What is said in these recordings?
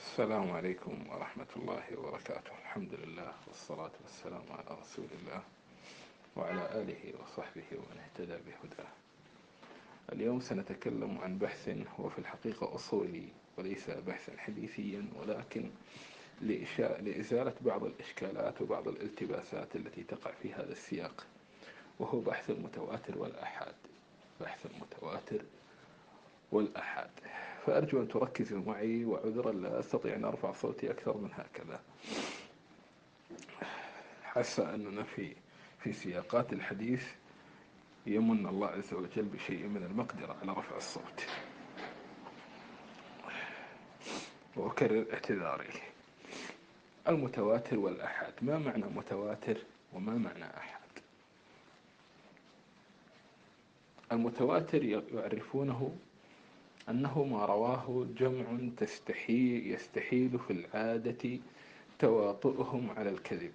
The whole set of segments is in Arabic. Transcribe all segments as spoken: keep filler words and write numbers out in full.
السلام عليكم ورحمة الله وبركاته. الحمد لله والصلاة والسلام على رسول الله وعلى آله وصحبه ومن اهتدى بهداه. اليوم سنتكلم عن بحث هو في الحقيقة أصولي وليس بحثا حديثيا، ولكن لإزالة بعض الإشكالات وبعض الالتباسات التي تقع في هذا السياق، وهو بحث المتواتر والآحاد. بحث المتواتر والآحاد، فأرجو أن تركزوا معي، وعذرا لا أستطيع أن أرفع صوتي أكثر من هكذا. حس أننا في في سياقات الحديث يمن الله عز وجل بشيء من المقدرة على رفع الصوت، وأكرر اعتذاري. المتواتر والآحاد، ما معنى متواتر وما معنى آحاد؟ المتواتر يعرفونه أنه ما رواه جمع تستحيل يستحيل في العادة تواطؤهم على الكذب،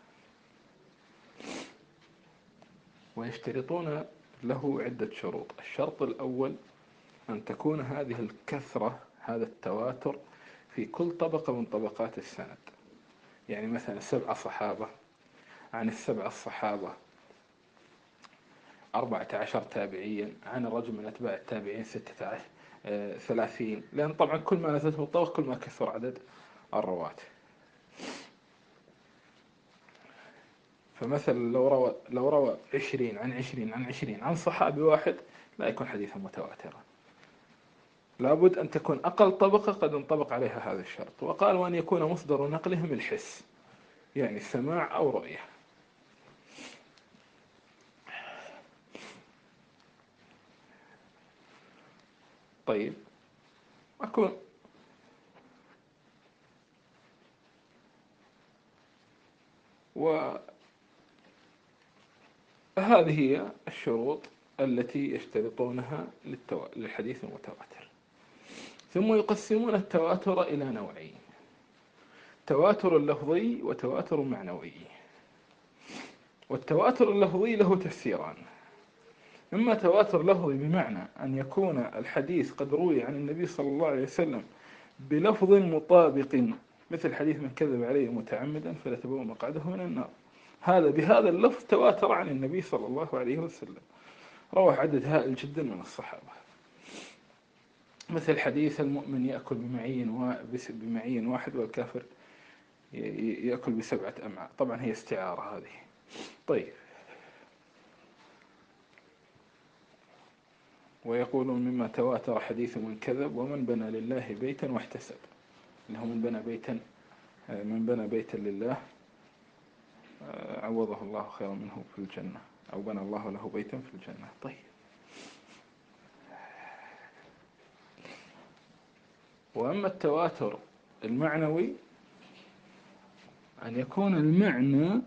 ويشترطون له عدة شروط. الشرط الأول أن تكون هذه الكثرة، هذا التواتر، في كل طبقة من طبقات السند. يعني مثلا سبعة صحابة، عن السبعة الصحابة أربعة عشر تابعيا، عن الرجل من أتباع التابعين ستة عشر آه، ثلاثين، لأن طبعا كل ما نزلت الطبق كل ما كثر عدد الرواة. فمثلا لو روى لو روى عشرين عن عشرين عن عشرين عن صحابي واحد، لا يكون حديثا متواترا. لابد أن تكون أقل طبقة قد انطبق عليها هذا الشرط. وقال وأن يكون مصدر نقلهم الحس، يعني السماع أو رؤية. طيب، أكون وهذه هي الشروط التي يشترطونها للتو... للحديث المتواتر. ثم يقسمون التواتر إلى نوعين: تواتر لفظي وتواتر معنوي. والتواتر اللفظي له تفسيران: إما تواتر لفظي بمعنى أن يكون الحديث قد روي عن النبي صلى الله عليه وسلم بلفظ مطابق، مثل حديث من كذب عليه متعمدا فليتبوأ مقعده من النار. هذا بهذا اللفظ تواتر عن النبي صلى الله عليه وسلم، رواه عدد هائل جدا من الصحابة. مثل حديث المؤمن يأكل بمعين بمعين واحد والكافر يأكل بسبعة أمعاء. طبعا هي استعارة هذه. طيب، ويقولون مما تواتر حديث من كذب ومن بنى لله بيتا واحتسب، إنه من بنى بيتا من بنى بيتا لله عوضه الله خيرا منه في الجنة، أو بنى الله له بيتا في الجنة. طيب، وأما التواتر المعنوي، أن يكون المعنى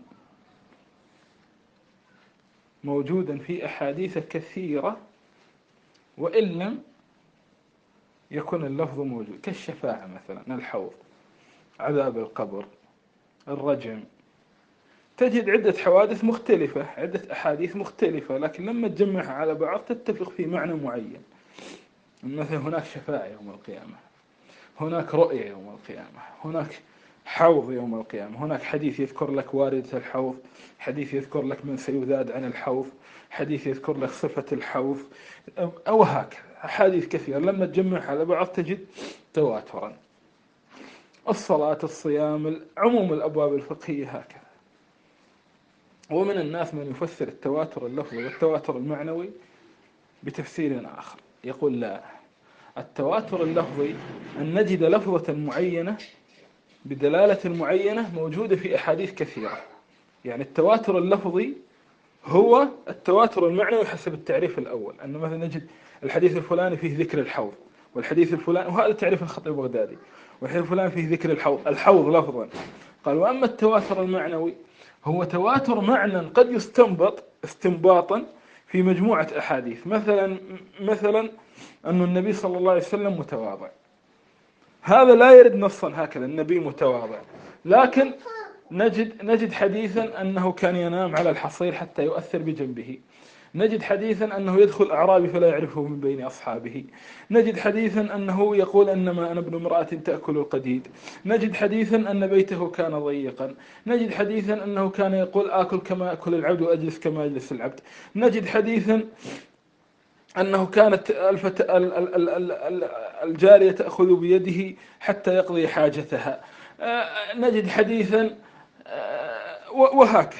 موجودا في أحاديث كثيرة وإن لم يكن اللفظ موجود، كالشفاعة مثلا، الحوض، عذاب القبر، الرجم. تجد عدة حوادث مختلفة، عدة أحاديث مختلفة، لكن لما تجمعها على بعض تتفق في معنى معين. مثلا هناك شفاعة يوم القيامة، هناك رؤية يوم القيامة، هناك حوض يوم القيامة، هناك حديث يذكر لك واردة الحوض، حديث يذكر لك من سيذاد عن الحوض، حديث يذكر لك صفة الحوض، أو هكذا أحاديث كثيرة. لما تجمعها على بعض تجد تواترا. الصلاة، الصيام، عموم الأبواب الفقهية هكذا. ومن الناس من يفسر التواتر اللفظي والتواتر المعنوي بتفسير آخر، يقول لا، التواتر اللفظي أن نجد لفظة معينة بدلالة معينة موجودة في أحاديث كثيرة. يعني التواتر اللفظي هو التواتر المعنوي حسب التعريف الأول، أنه مثلا نجد الحديث الفلاني فيه ذكر الحوض، والحديث الفلاني، وهذا تعريف الخطيب البغدادي، والحديث الفلاني فيه ذكر الحوض الحوض لفظا. قال وأما التواتر المعنوي هو تواتر معنى قد يستنبط استنباطا في مجموعة أحاديث. مثلا مثلا أن النبي صلى الله عليه وسلم متواضع، هذا لا يرد نصا هكذا النبي متواضع، لكن نجد نجد حديثا أنه كان ينام على الحصير حتى يؤثر بجنبه. نجد حديثا أنه يدخل أعرابي فلا يعرفه من بين أصحابه. نجد حديثا أنه يقول أنما أنا ابن امرأة تأكل القديد. نجد حديثا أن بيته كان ضيقا. نجد حديثا أنه كان يقول آكل كما أكل العبد وأجلس كما يجلس العبد. نجد حديثا أنه كانت الفت... الجارية تأخذ بيده حتى يقضي حاجتها. نجد حديثا وهكذا.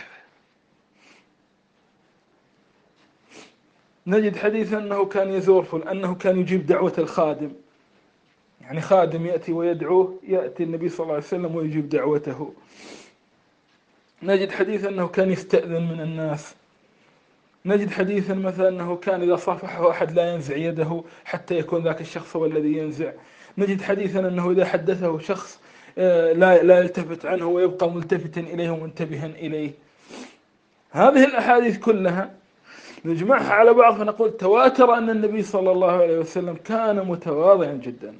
نجد حديثا أنه كان يزور فل أنه كان يجيب دعوة الخادم، يعني خادم يأتي ويدعوه، يأتي النبي صلى الله عليه وسلم ويجيب دعوته. نجد حديثا أنه كان يستأذن من الناس. نجد حديثا مثلا أنه كان إذا صافحه أحد لا ينزع يده حتى يكون ذاك الشخص هو الذي ينزع. نجد حديثا أنه إذا حدثه شخص لا لا يلتفت عنه ويبقى ملتفتا إليه ومنتبها إليه. هذه الأحاديث كلها نجمعها على بعض فنقول تواتر أن النبي صلى الله عليه وسلم كان متواضعا جدا.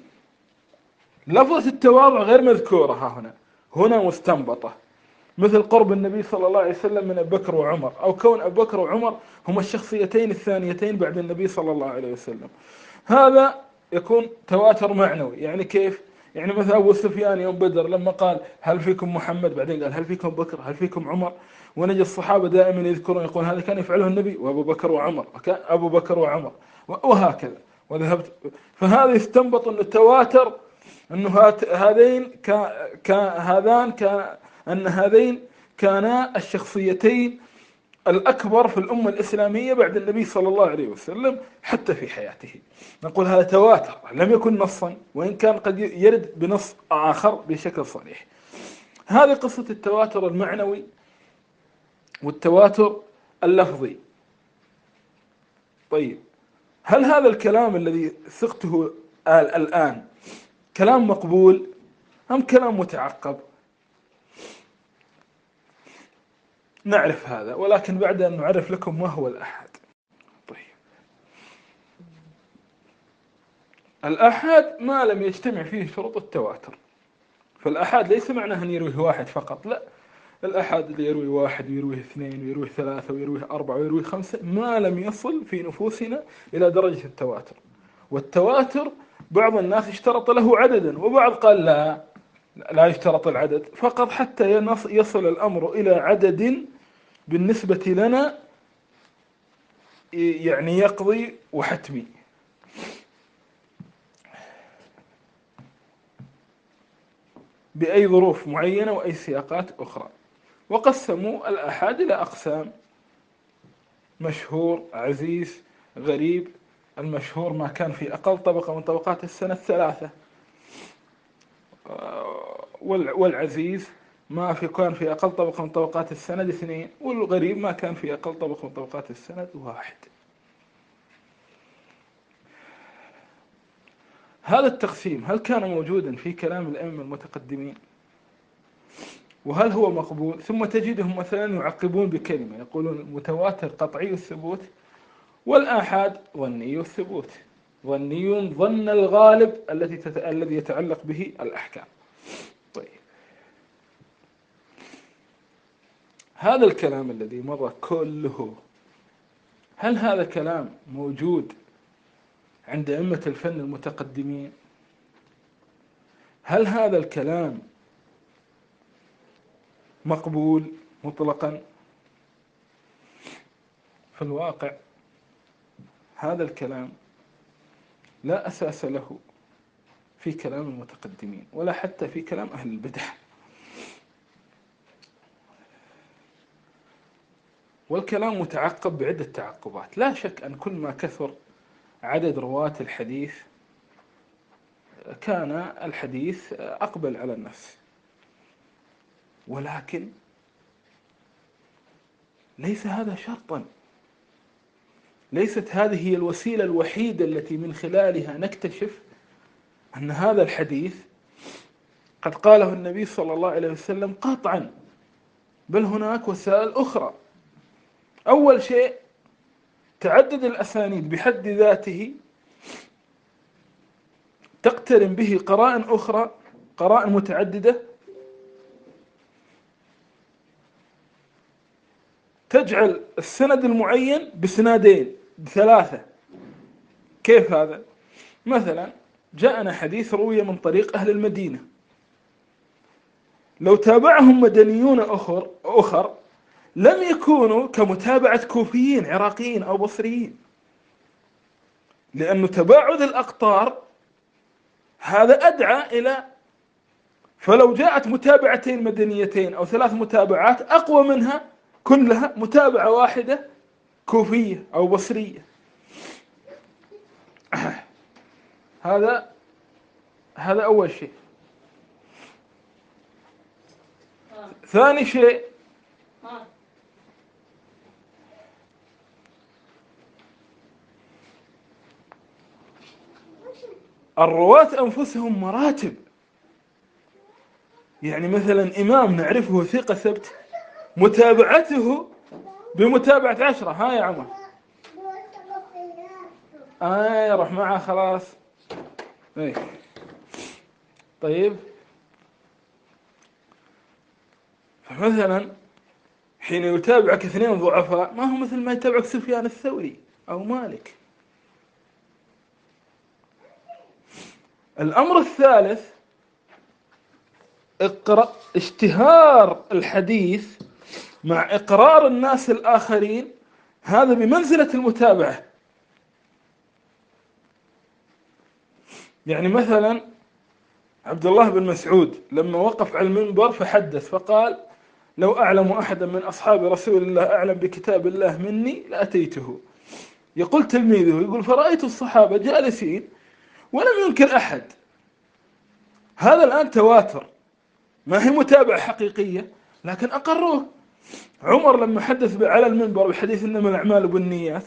لفظة التواضع غير مذكورة ها هنا، هنا مستنبطة، مثل قرب النبي صلى الله عليه وسلم من أبي بكر وعمر، أو كون أبي بكر وعمر هما الشخصيتين الثانيتين بعد النبي صلى الله عليه وسلم. هذا يكون تواتر معنوي. يعني كيف؟ يعني مثلا أبو سفيان يوم بدر لما قال هل فيكم محمد، بعدين قال هل فيكم بكر، هل فيكم عمر، ونجد الصحابة دائما يذكرون يقول هذا كان يفعله النبي وأبو بكر وعمر، وكان أبو بكر وعمر وهكذا. وذهبت فهذا يستنبط أن التواتر أنه هذين هذان كان أن هذين كانا الشخصيتين الأكبر في الأمة الإسلامية بعد النبي صلى الله عليه وسلم حتى في حياته. نقول هذا تواتر لم يكن نصا، وإن كان قد يرد بنص آخر بشكل صريح. هذه قصة التواتر المعنوي والتواتر اللفظي. طيب، هل هذا الكلام الذي ثقته الآن كلام مقبول أم كلام متعقب؟ نعرف هذا، ولكن بعد أن نعرف لكم ما هو الأحاد. طيب، الأحاد ما لم يجتمع فيه شروط التواتر. فالأحاد ليس معناه أن يرويه واحد فقط، لا، الأحاد اللي يروي واحد ويرويه اثنين ويرويه ثلاثة ويرويه أربعة ويرويه خمسة ما لم يصل في نفوسنا إلى درجة التواتر. والتواتر بعض الناس اشترط له عددا، وبعض قال لا لا يشترط العدد فقط حتى يصل الأمر إلى عدد بالنسبة لنا يعني يقضي وحتمي. بأي ظروف معينة وأي سياقات أخرى. وقسموا الآحاد إلى أقسام: مشهور، عزيز، غريب. المشهور ما كان في أقل طبقة من طبقات السنة الثلاثة، والعزيز ما في كان في أقل طبقة من طبقات السند اثنين، والغريب ما كان في أقل طبقة من طبقات السند واحد. هذا التقسيم هل كان موجودا في كلام الأئمة المتقدمين؟ وهل هو مقبول؟ ثم تجدهم مثلا يعقبون بكلمة يقولون المتواتر قطعي الثبوت والآحاد ظني الثبوت. ظني ظن الغالب الذي تت... الذي يتعلق به الأحكام. طيب، هذا الكلام الذي مر كله هل هذا كلام موجود عند أئمة الفن المتقدمين؟ هل هذا الكلام مقبول مطلقا؟ في الواقع هذا الكلام لا أساس له في كلام المتقدمين ولا حتى في كلام أهل البدع. والكلام متعقب بعدة تعقبات. لا شك أن كل ما كثر عدد رواة الحديث كان الحديث أقبل على النفس، ولكن ليس هذا شرطا. ليست هذه هي الوسيلة الوحيدة التي من خلالها نكتشف أن هذا الحديث قد قاله النبي صلى الله عليه وسلم قطعا، بل هناك وسائل أخرى. أول شيء تعدد الأسانيد بحد ذاته تقترن به قرائن أخرى، قرائن متعددة تجعل السند المعين بسنادين بثلاثة. كيف هذا؟ مثلا جاءنا حديث روي من طريق أهل المدينة، لو تابعهم مدنيون أخر أخر لم يكونوا كمتابعة كوفيين عراقيين أو بصريين، لأن تباعد الأقطار هذا أدعى إلى، فلو جاءت متابعتين مدنيتين أو ثلاث متابعات أقوى منها كلها متابعة واحدة كوفية أو بصرية. هذا هذا أول شيء. ثاني شيء الرواة أنفسهم مراتب، يعني مثلا إمام نعرفه ثقة ثبت متابعته بمتابعة عشرة، ها يا عمر آه روح معه خلاص. ايه طيب، فمثلا حين يتابعك اثنين ضعفاء ما هو مثل ما يتابعك سفيان الثوري أو مالك. الأمر الثالث اقرأ اشتهار الحديث مع إقرار الناس الآخرين، هذا بمنزلة المتابعة. يعني مثلا عبد الله بن مسعود لما وقف على المنبر فحدث فقال: لو أعلم أحدا من أصحاب رسول الله أعلم بكتاب الله مني لأتيته. يقول تلميذه، يقول: فرأيت الصحابة جالسين ولم ينكر أحد. هذا الآن تواتر، ما هي متابعة حقيقية لكن أقروه. عمر لما حدث على المنبر بحديث إنما الأعمال بالنيات،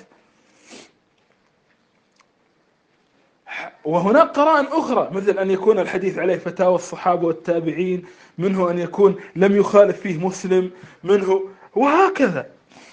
وهناك قرائن أخرى مثل أن يكون الحديث عليه فتاوى الصحابة والتابعين، منه أن يكون لم يخالف فيه مسلم، منه وهكذا.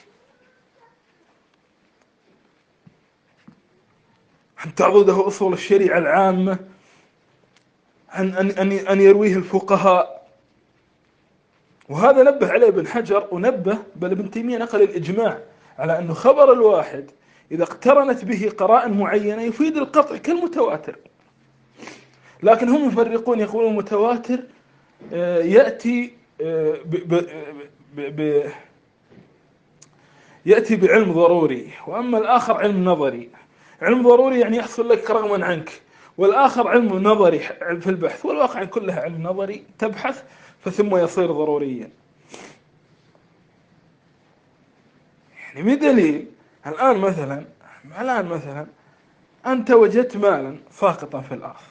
أن تعضده أصول الشريعة العامة، أن, أن, أن, أن يرويه الفقهاء. وهذا نبه عليه ابن حجر، ونبه بل ابن تيمية نقل الإجماع على أنه خبر الواحد إذا اقترنت به قرائن معينة يفيد القطع كالمتواتر. لكن هم يفرقون، يقولون المتواتر يأتي ب ب يأتي بعلم ضروري، وأما الآخر علم نظري. علم ضروري يعني يحصل لك رغما عنك، والآخر علم نظري في البحث، والواقع كلها علم نظري تبحث فثم يصير ضروريا. يعني بدليل الآن مثلا الآن مثلا أنت وجدت مالا ساقطا في الأرض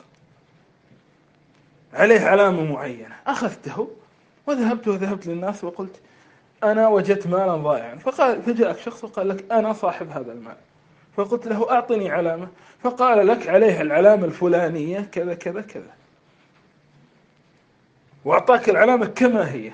عليه علامة معينة، أخذته وذهبت وذهبت للناس وقلت: أنا وجدت مالا ضائعا. فقال فجاءك شخص وقال لك: أنا صاحب هذا المال. فقلت له: أعطني علامة. فقال لك: عليها العلامة الفلانية كذا كذا كذا، وأعطاك العلامة كما هي.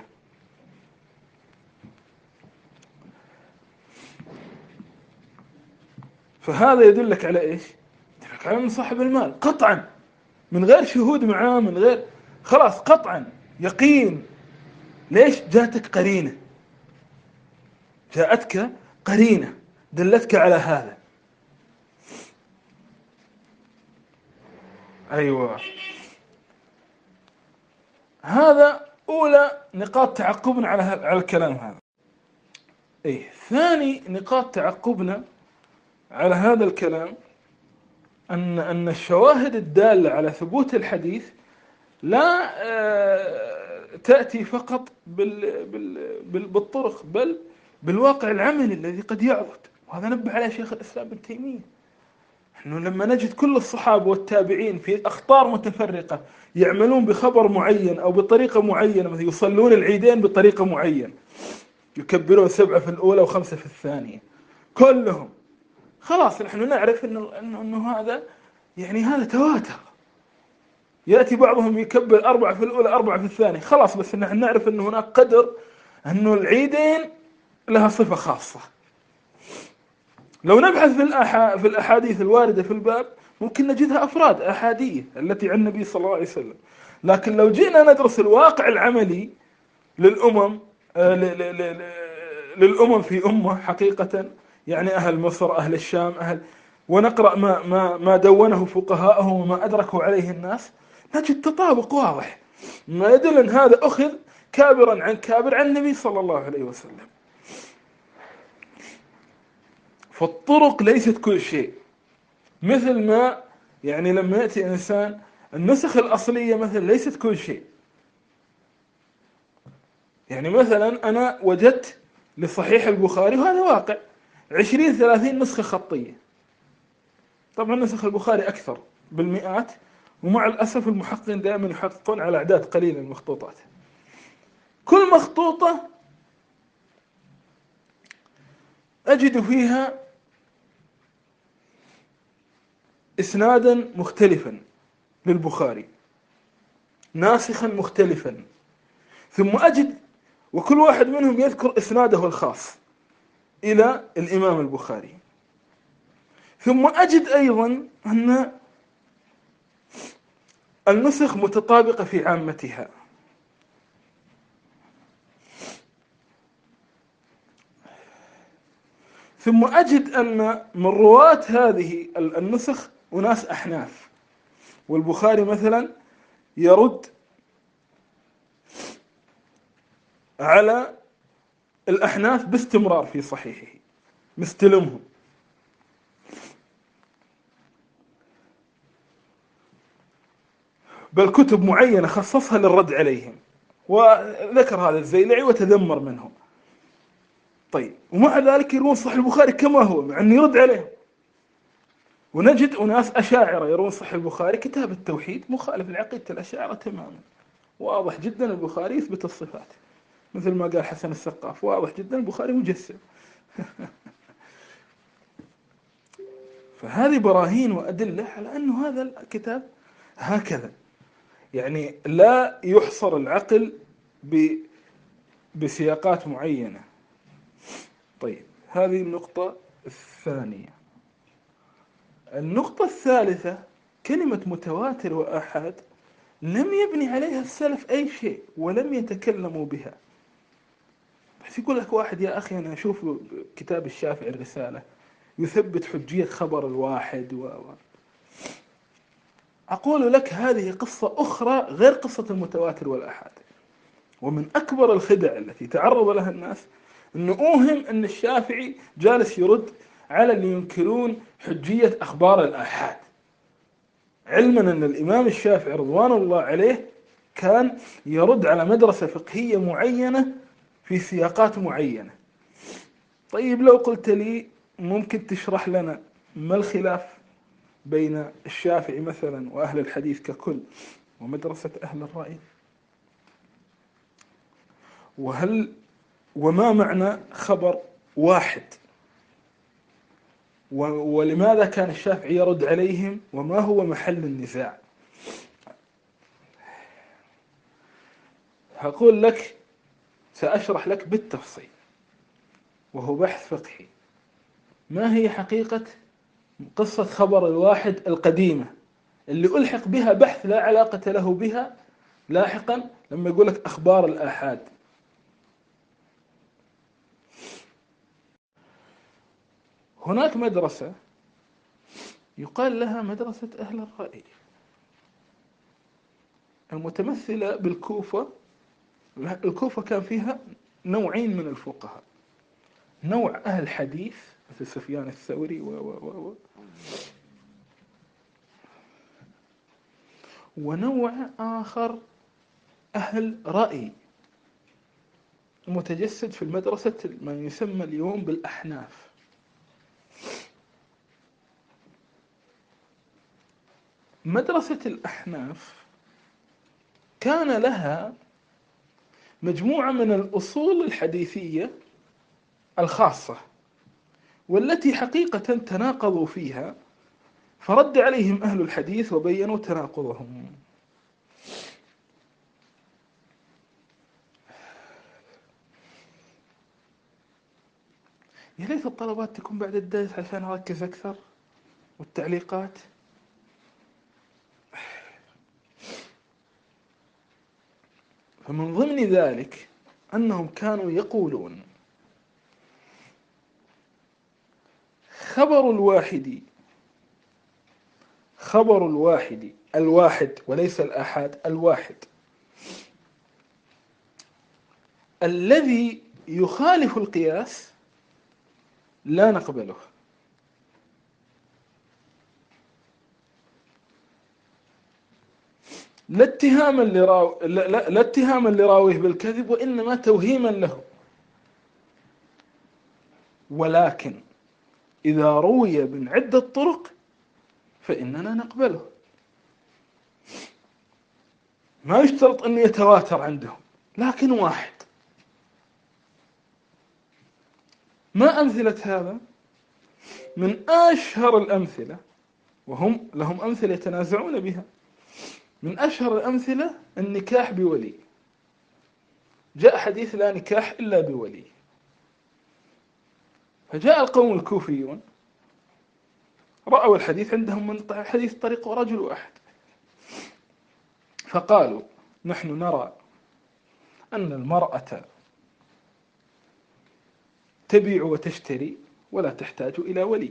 فهذا يدلك على إيش؟ يدلك على من صاحب المال قطعا، من غير شهود معاه، من غير، خلاص قطعا يقين. ليش؟ جاءتك قرينة، جاءتك قرينة دلتك على هذا. أيوة، هذا أولى نقاط تعقبنا على على الكلام هذا. إيه، ثاني نقاط تعقبنا على هذا الكلام أن أن الشواهد الدالة على ثبوت الحديث لا تأتي فقط بال بال بالطرق، بل بالواقع العملي الذي قد يعرض. وهذا نبه عليه شيخ الإسلام ابن تيمية، إنه لما نجد كل الصحابة والتابعين في أخطار متفرقة يعملون بخبر معين أو بطريقة معينة، مثل يصلون العيدين بطريقة معينة، يكبرون سبعة في الأولى وخمسة في الثانية كلهم، خلاص نحن نعرف إنه إنه, إنه هذا يعني هذا تواتر. يأتي بعضهم يكبر أربعة في الأولى أربعة في الثانية، خلاص بس نحن نعرف إنه هناك قدر، إنه العيدين لها صفة خاصة. لو نبحث في الأحا في الأحاديث الواردة في الباب ممكن نجدها أفراد أحادية التي عن النبي صلى الله عليه وسلم، لكن لو جئنا ندرس الواقع العملي للأمم للأمم في أمة حقيقة، يعني أهل مصر، أهل الشام، أهل، ونقرأ ما ما ما دونه فقهاءهم وما أدركوا عليه الناس، نجد تطابق واضح ما يدل أن هذا أخذ كابرا عن كابر عن النبي صلى الله عليه وسلم. فالطرق ليست كل شيء، مثل ما يعني لما يأتي إنسان النسخ الأصلية مثلا ليست كل شيء. يعني مثلا أنا وجدت لصحيح البخاري، وهذا واقع، عشرين ثلاثين نسخة خطية. طبعا نسخ البخاري أكثر بالمئات، ومع الأسف المحققين دائما يحققون على أعداد قليلة من المخطوطات. كل مخطوطة أجد فيها إسنادا مختلفا للبخاري، ناسخا مختلفا، ثم أجد وكل واحد منهم يذكر إسناده الخاص إلى الإمام البخاري. ثم أجد أيضا أن النسخ متطابقة في عامتها. ثم أجد أن من رواة هذه النسخ أناس أحناف، والبخاري مثلا يرد على الأحناف باستمرار في صحيحه، مستلمهم. بل كتب معينة خصصها للرد عليهم، وذكر هذا الزيلعي وتذمر منهم. طيب، ومع ذلك يروون صحيح البخاري كما هو، مع أنه يرد عليهم. ونجد أناس أشاعرة يروون صحيح البخاري كتاب التوحيد مخالف لعقيدة الأشاعرة تماما، واضح جدا البخاري يثبت الصفات، مثل ما قال حسن السقاف، واضح جدا البخاري مجسم. فهذه براهين وأدلة على أنه هذا الكتاب هكذا، يعني لا يحصر العقل بسياقات معينة. طيب، هذه النقطة الثانية. النقطة الثالثة، كلمة متواتر وآحاد لم يبني عليها السلف أي شيء ولم يتكلموا بها. بس يقول لك واحد يا أخي أنا أشوف كتاب الشافعي الرسالة يثبت حجية خبر الواحد و... أقول لك هذه قصة أخرى غير قصة المتواتر والآحاد. ومن أكبر الخدع التي تعرض لها الناس أنه أوهم أن الشافعي جالس يرد على اللي ينكرون حجية أخبار الآحاد، علما أن الإمام الشافعي رضوان الله عليه كان يرد على مدرسة فقهية معينة في سياقات معينة. طيب، لو قلت لي ممكن تشرح لنا ما الخلاف بين الشافعي مثلا وأهل الحديث ككل ومدرسة أهل الرأي؟ وهل وما معنى خبر واحد؟ ولماذا كان الشافعي يرد عليهم؟ وما هو محل النزاع؟ هقول لك، سأشرح لك بالتفصيل، وهو بحث فقهي، ما هي حقيقة قصة خبر الواحد القديمة اللي ألحق بها بحث لا علاقة له بها لاحقا لما يقول لك أخبار الآحاد. هناك مدرسة يقال لها مدرسة أهل الرأي، المتمثلة بالكوفة. الكوفة كان فيها نوعين من الفقهاء، نوع أهل حديث مثل سفيان الثوري و و و و ونوع آخر أهل رأي متجسد في المدرسة ما يسمى اليوم بالأحناف. مدرسة الأحناف كان لها مجموعة من الأصول الحديثية الخاصة، والتي حقيقة تناقضوا فيها، فرد عليهم أهل الحديث وبينوا تناقضهم. يا ليت الطلبات تكون بعد الدرس عشان أركز أكثر، والتعليقات. فمن ضمن ذلك أنهم كانوا يقولون خبر الواحد خبر الواحد الواحد وليس الآحاد، الواحد الذي يخالف القياس لا نقبله. لا اتهاما لراو... لا... لا... لا اتهاما لراويه بالكذب، وإنما توهيما له. ولكن إذا روي من عدة طرق فإننا نقبله. ما يشترط أن يتواتر عندهم، لكن واحد. ما أمثلة هذا؟ من أشهر الأمثلة، وهم لهم أمثلة يتنازعون بها، من أشهر الأمثلة النكاح بولي. جاء حديث لا نكاح إلا بولي، فجاء القوم الكوفيون رأوا الحديث عندهم من حديث طريق رجل واحد، فقالوا نحن نرى أن المرأة تبيع وتشتري ولا تحتاج إلى ولي،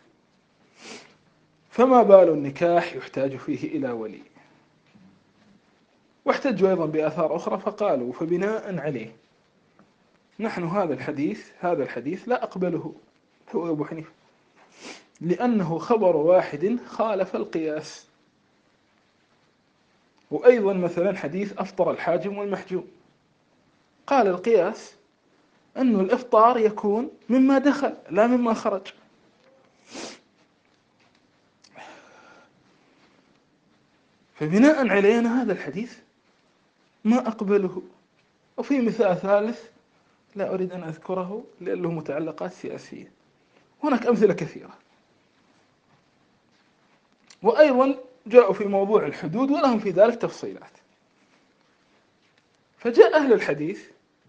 فما بال النكاح يحتاج فيه إلى ولي. واحتجوا أيضا بآثار أخرى فقالوا فبناء عليه نحن هذا الحديث هذا الحديث لا أقبله، هو أبو حنيفة، لأنه خبر واحد خالف القياس. وأيضا مثلا حديث أفطر الحاجم والمحجوم، قال القياس أن الإفطار يكون مما دخل لا مما خرج. فبناء علينا هذا الحديث ما أقبله. وفي مثال ثالث لا أريد أن أذكره لأنه متعلقات سياسية، هناك أمثلة كثيرة. وأيضا جاءوا في موضوع الحدود ولهم في ذلك تفصيلات. فجاء أهل الحديث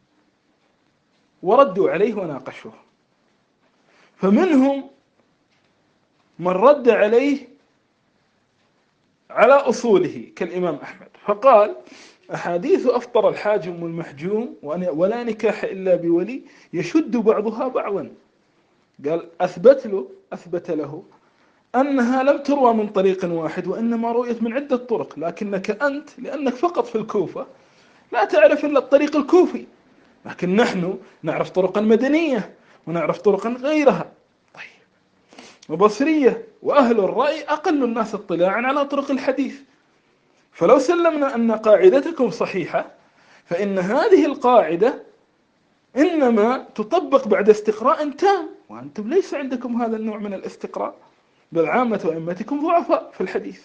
وردوا عليه وناقشوه، فمنهم من رد عليه على أصوله كالإمام أحمد، فقال أحاديث أفطر الحاجم والمحجوم ولا نكاح إلا بولي يشد بعضها بعضا. قال أثبت له أثبت له أنها لم تروى من طريق واحد، وإنما رويت من عدة طرق، لكنك أنت لأنك فقط في الكوفة لا تعرف إلا الطريق الكوفي، لكن نحن نعرف طرقا مدنية ونعرف طرقا غيرها. طيب، وبصرية وأهل الرأي أقل الناس اطلاعا على طرق الحديث. فلو سلمنا أن قاعدتكم صحيحة فإن هذه القاعدة إنما تطبق بعد استقراء تام، وأنتم ليس عندكم هذا النوع من الاستقراء، بل عامة أئمتكم ضعفاء في الحديث.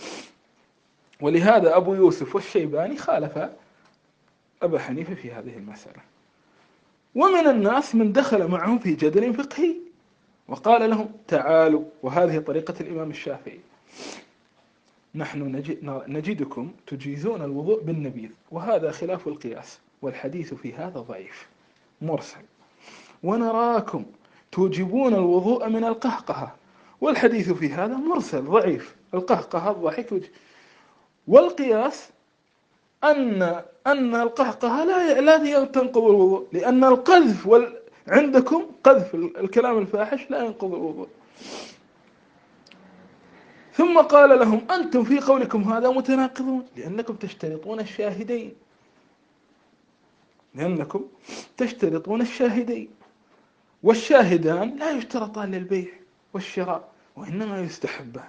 ولهذا أبو يوسف والشيباني خالف أبا حنيفة في هذه المسألة. ومن الناس من دخل معهم في جدل فقهي وقال لهم تعالوا، وهذه طريقة الإمام الشافعي، نحن نجدكم تجيزون الوضوء بالنبيذ وهذا خلاف القياس، والحديث في هذا ضعيف مرسل، ونراكم توجبون الوضوء من القهقهة والحديث في هذا مرسل ضعيف، القهقهة الضحك، والقياس أن أن القهقهة لا لا تنقض الوضوء، لأن القذف وال... عندكم قذف الكلام الفاحش لا ينقض الوضوء. ثم قال لهم أنتم في قولكم هذا متناقضون، لأنكم تشترطون الشاهدين لأنكم تشترطون الشاهدين والشاهدان لا يشترطان للبيع والشراء وإنما يستحبان.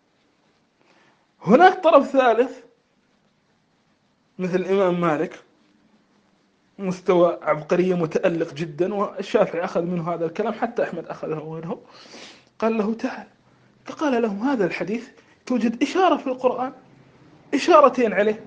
هناك طرف ثالث مثل الإمام مالك، مستوى عبقرية متألق جدا، والشافعي أخذ منه هذا الكلام، حتى أحمد أخذه منه، قال له تعال، فقال لهم هذا الحديث توجد إشارة في القرآن، إشارتين عليه.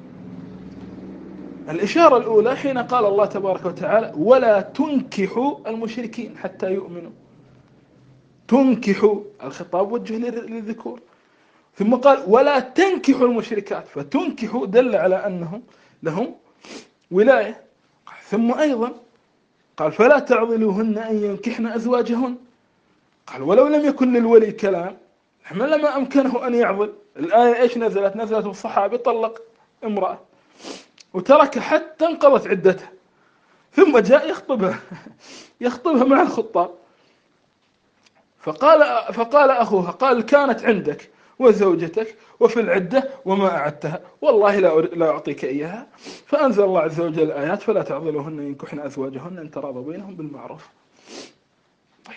الإشارة الأولى حين قال الله تبارك وتعالى ولا تنكحوا المشركين حتى يؤمنوا، تنكحوا الخطاب وجه للذكور، ثم قال ولا تنكحوا المشركات، فتنكحوا دل على أنهم لهم ولاية. ثم أيضا قال فلا تعضلوهن أن ينكحن أزواجهن، قال ولو لم يكن للولي كلام لما أمكنه أن يعضل. الآية إيش نزلت؟ نزلت الصحابي طلق امرأة وترك حتى انقضت عدتها، ثم جاء يخطبها يخطبها مع الخطاب، فقال فقال أخوها قال كانت عندك وزوجتك وفي العدة وما أعدتها والله لا لا أعطيك إياها. فأنزل الله عز وجل الآيات فلا تعضلوهن ينكحن أزواجهن إن تراضوا بينهم بالمعروف. طيب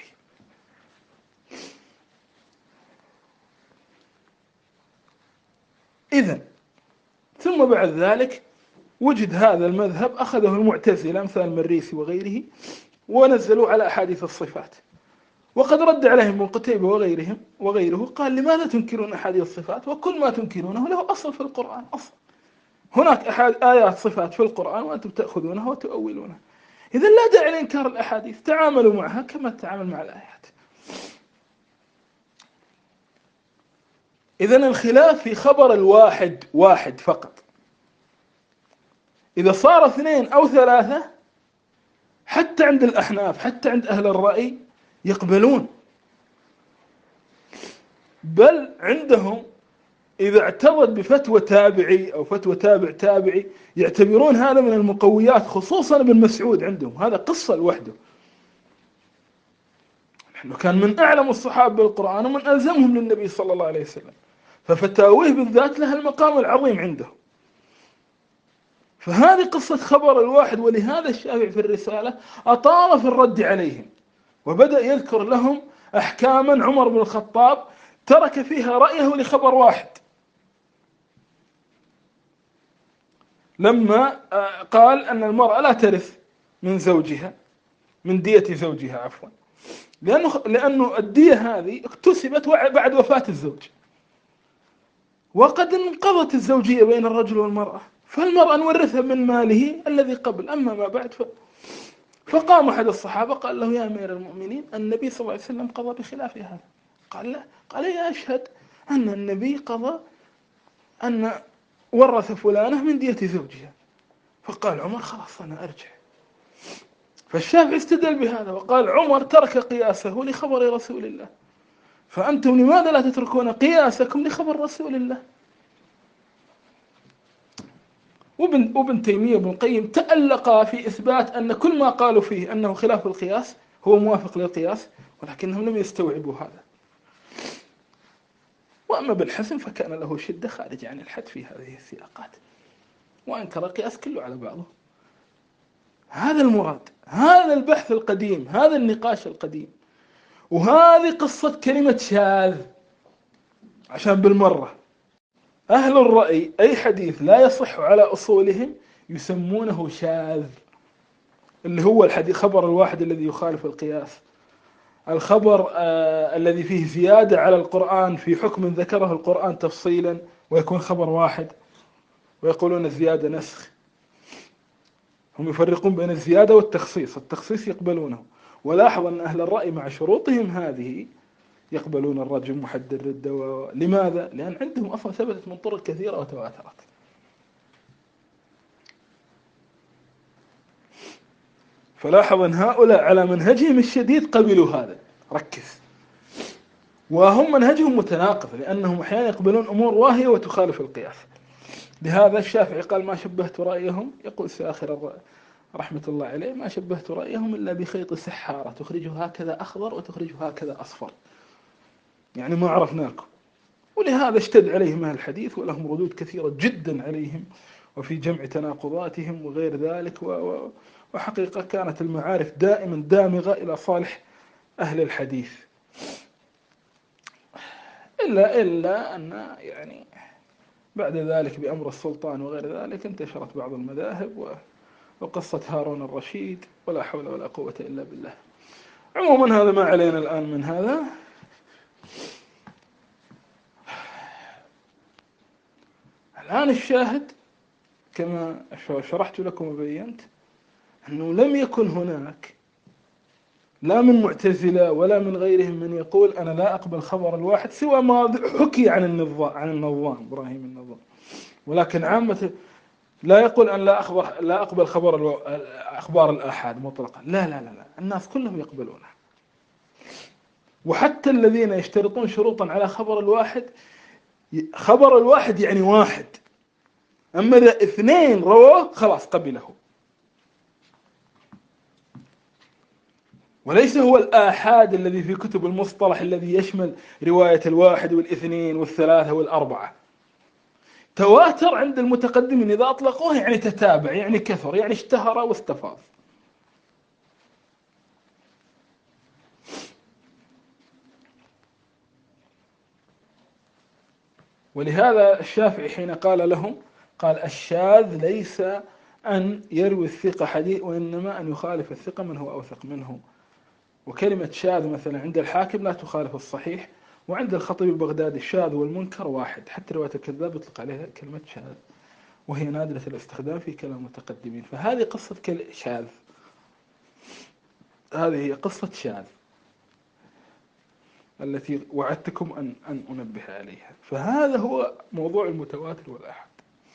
إذن ثم بعد ذلك وجد هذا المذهب أخذه المعتزلة أمثال المريسي وغيره ونزلوا على أحاديث الصفات، وقد رد عليهم ابن قتيبة وغيرهم وغيره قال لماذا تنكرون أحاديث الصفات وكل ما تنكرونه له أصل في القرآن؟ أصل هناك أحد آيات صفات في القرآن وأنتم تأخذونها وتؤولونها، إذا لا داعي لإنكار الأحاديث، تعاملوا معها كما تتعامل مع الآيات. إذن الخلاف في خبر الواحد واحد فقط، إذا صار اثنين أو ثلاثة حتى عند الأحناف حتى عند أهل الرأي يقبلون، بل عندهم إذا اعترض بفتوى تابعي أو فتوى تابع تابعي يعتبرون هذا من المقويات، خصوصا ابن مسعود عندهم هذا قصة لوحده، لأنه كان من أعلم الصحابة بالقرآن ومن ألزمهم للنبي صلى الله عليه وسلم، ففتاويه بالذات لها المقام العظيم عنده. فهذه قصة خبر الواحد، ولهذا الشافعي في الرسالة أطال في الرد عليهم وبدأ يذكر لهم أحكاما عمر بن الخطاب ترك فيها رأيه لخبر واحد، لما قال أن المرأة لا ترث من زوجها من دية زوجها عفوا، لأنه لأنه الدية هذه اكتسبت بعد وفاة الزوج، وقد انقضت الزوجية بين الرجل والمرأة، فالمرأة نورثها من ماله الذي قبل، أما ما بعد ف... فقام أحد الصحابة قال له يا أمير المؤمنين النبي صلى الله عليه وسلم قضى بخلاف هذا. قال لا، قال يا أشهد أن النبي قضى أن ورث فلانة من دية زوجها. فقال عمر خلاص أنا أرجع. فالشافعي استدل بهذا وقال عمر ترك قياسه لخبر رسول الله، فأنتم لماذا لا تتركون قياسكم لخبر رسول الله؟ وابن وابن تيمية وابن القيم تألقا في إثبات أن كل ما قالوا فيه أنه خلاف القياس هو موافق للقياس، ولكنهم لم يستوعبوا هذا. وأما ابن حزم فكان له شدة خارج عن الحد في هذه السياقات، وأنكر القياس كله على بعضه. هذا المراد، هذا البحث القديم، هذا النقاش القديم، وهذه قصة كلمة شاذ. عشان بالمرة أهل الرأي أي حديث لا يصح على أصولهم يسمونه شاذ، اللي هو الحديث خبر الواحد الذي يخالف القياس، الخبر آه الذي فيه زيادة على القرآن في حكم ذكره القرآن تفصيلا ويكون خبر واحد، ويقولون الزيادة نسخ. هم يفرقون بين الزيادة والتخصيص، التخصيص يقبلونه. ولاحظ أن أهل الرأي مع شروطهم هذه يقبلون الرجم وحد الردة و... لماذا؟ لأن عندهم أصلا ثبتت من طرق كثيرة وتواترت. فلاحظ أن هؤلاء على منهجهم الشديد قبلوا هذا، ركز. وهم منهجهم متناقض، لأنهم أحيانا يقبلون أمور واهية وتخالف القياس. لهذا الشافعي قال ما شبهت رأيهم، يقول في آخر الرأي رحمة الله عليه ما شبهت رأيهم إلا بخيط سحارة تخرجه هكذا أخضر وتخرجه هكذا أصفر، يعني ما عرفناكم. ولهذا اشتد عليهم أهل الحديث ولهم ردود كثيرة جدا عليهم وفي جمع تناقضاتهم وغير ذلك، وحقيقة كانت المعارف دائما دامغة إلى صالح أهل الحديث، إلا إلا أن يعني بعد ذلك بأمر السلطان وغير ذلك انتشرت بعض المذاهب وقصة هارون الرشيد ولا حول ولا قوة إلا بالله. عموما هذا ما علينا الآن من هذا. الآن الشاهد كما شرحت لكم وبينت أنه لم يكن هناك لا من معتزلة ولا من غيرهم من يقول أنا لا أقبل خبر الواحد سوى ما حكي عن النظام عن النظام إبراهيم النظام، ولكن عامة لا يقول أن لا أخبر لا أقبل خبر الو... أخبار الآحاد مطلقا، لا لا لا لا، الناس كلهم يقبلونها. وحتى الذين يشترطون شروطا على خبر الواحد، خبر الواحد يعني واحد، أما إذا اثنين رواه خلاص قبله. وليس هو الآحاد الذي في كتب المصطلح الذي يشمل رواية الواحد والاثنين والثلاثة والأربعة. تواتر عند المتقدمين إذا أطلقوه يعني تتابع، يعني كثر، يعني اشتهر واستفاض. ولهذا الشافعي حين قال لهم قال الشاذ ليس أن يروي الثقة حديث، وإنما أن يخالف الثقة من هو أوثق منه. وكلمة شاذ مثلا عند الحاكم لا تخالف الصحيح، وعند الخطيب البغدادي الشاذ والمنكر واحد، حتى رواية الكذاب يطلق عليها كلمة شاذ، وهي نادرة الاستخدام في كلام المتقدمين. فهذه قصة شاذ، هذه هي قصة شاذ التي وعدتكم أن أن أنبه عليها. فهذا هو موضوع المتواتر والآحاد.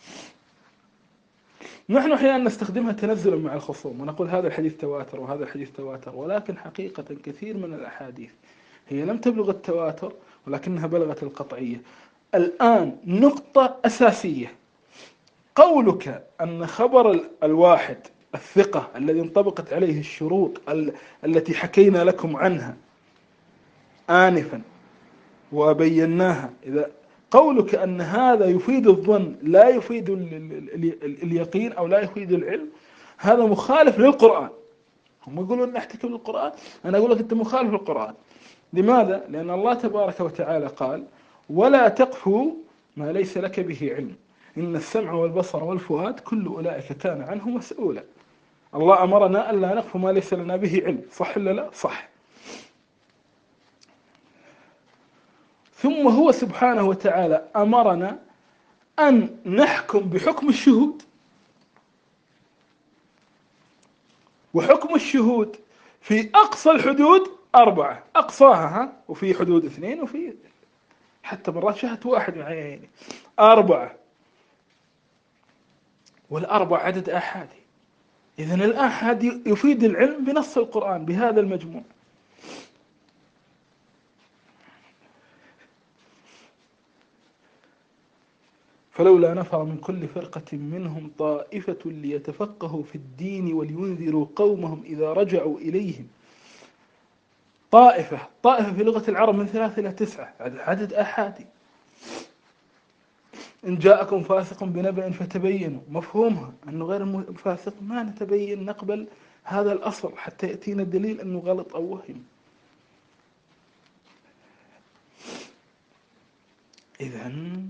نحن أحيانا نستخدمها تنزلا مع الخصوم ونقول هذا الحديث تواتر وهذا الحديث تواتر، ولكن حقيقة كثير من الأحاديث هي لم تبلغ التواتر ولكنها بلغت القطعية. الآن نقطة أساسية، قولك أن خبر الواحد الثقة الذي انطبقت عليه الشروط التي حكينا لكم عنها آنفا وبيناها، إذا قولك أن هذا يفيد الظن لا يفيد اليقين أو لا يفيد العلم، هذا مخالف للقرآن. هم يقولون نحتكم للقرآن، أنا أقول لك أنت مخالف للقرآن. لماذا؟ لأن الله تبارك وتعالى قال ولا تقف ما ليس لك به علم إن السمع والبصر والفؤاد كل أولئك كان عنه مسؤولا. الله أمرنا ألا نقف ما ليس لنا به علم، صح ولا لا؟ صح. ثم هو سبحانه وتعالى أمرنا أن نحكم بحكم الشهود، وحكم الشهود في أقصى الحدود أربعة، أقصاها ها، وفي حدود اثنين، وفي حتى مرات شهدت واحد مع عيني، أربعة، والأربع عدد آحادي. إذن الآحاد يفيد العلم بنص القرآن بهذا المجموع. فلولا نفر من كل فرقة منهم طائفة ليتفقهوا في الدين ولينذروا قومهم إذا رجعوا إليهم. طائفة، طائفة في لغة العرب من ثلاثة إلى تسعة، عدد آحادي. إن جاءكم فاسق بنبأ فتبينوا، مفهومها أنه غير الفاسق ما نتبين نقبل هذا الأصل حتى يأتينا الدليل أنه غلط أو وهم. إذن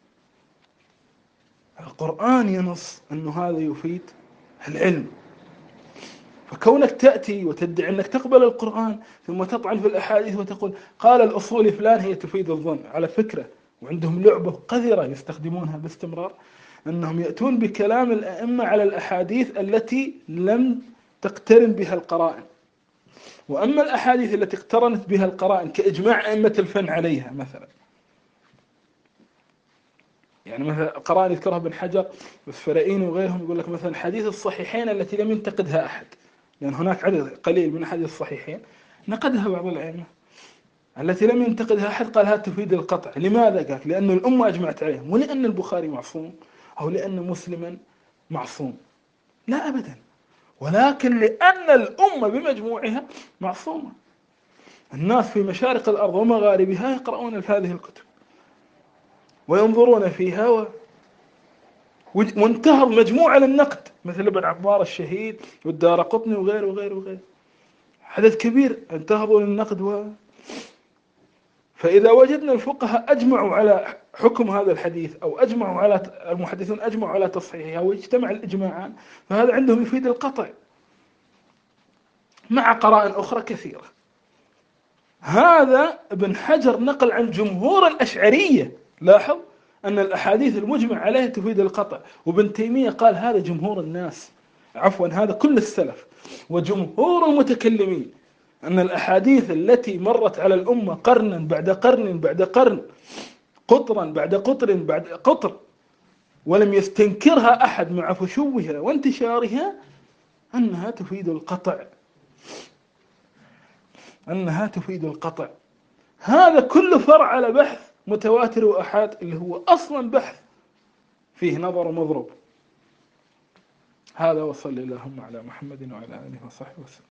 القرآن ينص أنه هذا يفيد العلم. فكونك تأتي وتدعي أنك تقبل القرآن ثم تطعن في الأحاديث وتقول قال الأصول فلان هي تفيد الظن، على فكرة وعندهم لعبة قذرة يستخدمونها باستمرار، أنهم يأتون بكلام الأئمة على الأحاديث التي لم تقترن بها القرائن. وأما الأحاديث التي اقترنت بها القرائن كإجماع أئمة الفن عليها مثلا، يعني مثلا قرائن يذكرها ابن حجر والسفرائيني وغيرهم، يقول لك مثلا حديث الصحيحين التي لم ينتقدها أحد، لأن يعني هناك عدد قليل من حديث الصحيحين نقدها بعض الأئمة، التي لم ينتقدها أحد قال هذا تفيد القطع. لماذا؟ قال لأن الأمة أجمعت عليه، مو لأن البخاري معصوم أو لأن مسلما معصوم، لا أبدا، ولكن لأن الأمة بمجموعها معصومة. الناس في مشارق الأرض ومغاربها يقرؤون في هذه الكتب وينظرون فيها و... وانتهى مجموعة للنقد مثل ابن عبار الشهيد والدارقطني وغيره وغيره وغيره، عدد كبير انتهضوا للنقد و... فإذا وجدنا الفقهاء أجمعوا على حكم هذا الحديث أو أجمعوا على المحدثون أجمعوا على تصحيحها واجتمع الإجماعان، فهذا عندهم يفيد القطع مع قرائن أخرى كثيرة. هذا ابن حجر نقل عن جمهور الأشعرية، لاحظ أن الأحاديث المجمع عليها تفيد القطع، وابن تيمية قال هذا جمهور الناس، عفوا هذا كل السلف وجمهور المتكلمين، أن الأحاديث التي مرت على الأمة قرنا بعد قرن بعد قرن، قطرا بعد قطر بعد قطر، ولم يستنكرها أحد مع فشوها وانتشارها، أنها تفيد القطع، أنها تفيد القطع. هذا كله فرع على بحث متواتر وأحاد اللي هو أصلا بحث فيه نظر ومضرب. هذا وصل اللهم على محمد وعلى آله وصحبه وسلم.